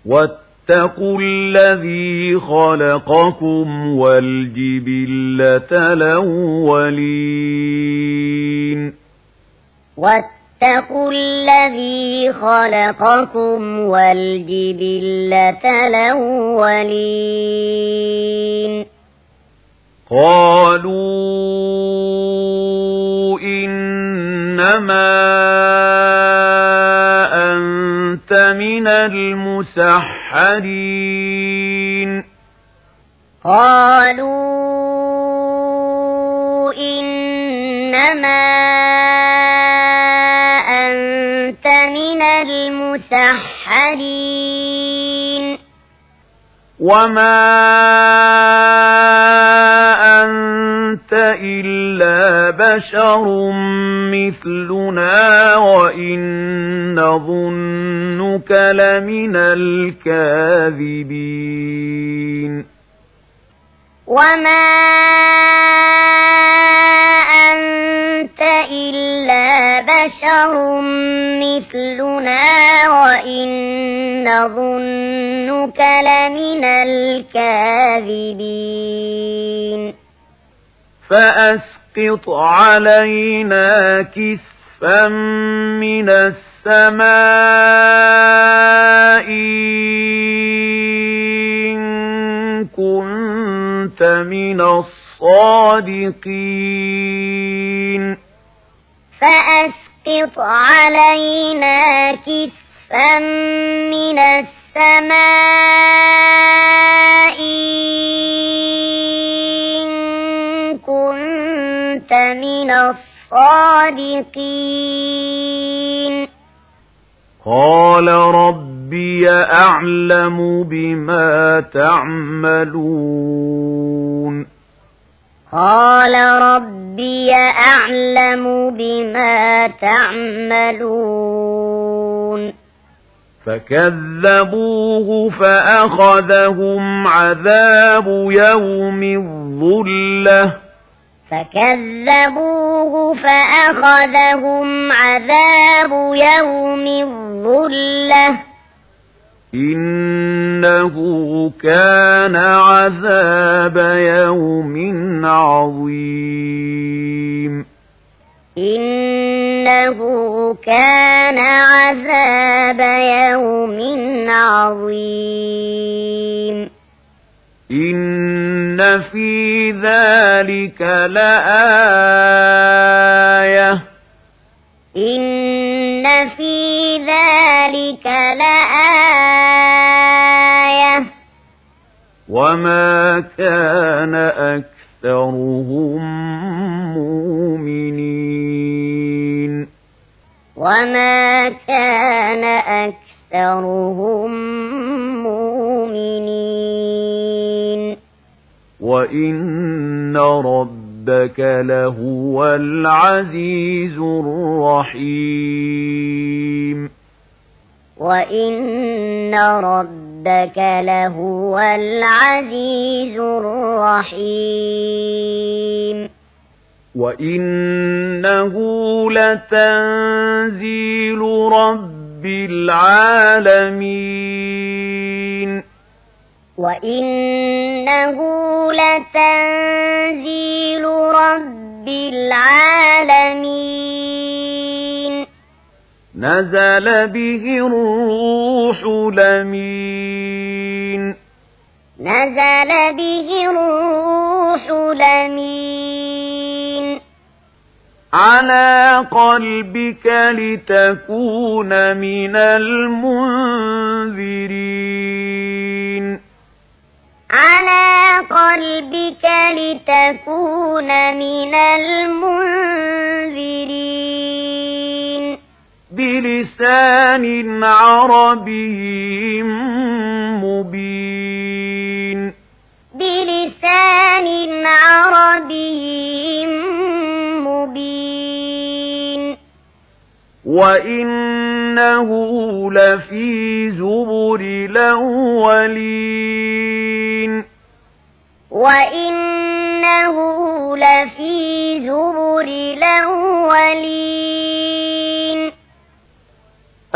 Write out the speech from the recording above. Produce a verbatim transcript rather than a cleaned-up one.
واتقوا الذي خلقكم والجبلة الأولين واتقوا الذي خلقكم والجبلة الأولين قالوا إنما أنت من المسحرين قالوا إنما أنت من المسحرين وما أنت إلا بشر مثلنا وإن نظنك لمن الكاذبين وما أنت إلا بشر مثلنا وإن نظنك لمن الكاذبين فأسقط علينا كسفا من السماء إن كنت من الصادقين فأسقط علينا كسفا من السماء إن كنت من الصادقين قال ربي أعلم بما تعملون قال ربي أعلم بما تعملون فكذبوه فأخذهم عذاب يوم الظلة فكذبوه فأخذهم عذاب يوم الظلة إنه كان عذاب يوم عظيم إنه كان عذاب يوم عظيم إن في ذلك لآية إن في ذلك لآية وما كان أكثرهم مؤمنين وما كان أكثرهم مؤمنين وإن ربك لهو العزيز الرحيم وإن ربك لهو العزيز الرحيم وإنه لتنزيل رب العالمين وإنه لتنزيل رب العالمين نزل به الروح الأمين نزل به الروح الأمين على قلبك لتكون من المنذرين على قلبك لتكون من المنذرين بلسان عربي مبين بلسان عربي مبين وإنه لفي زبر الأولين وإنه لفي زبر الأولين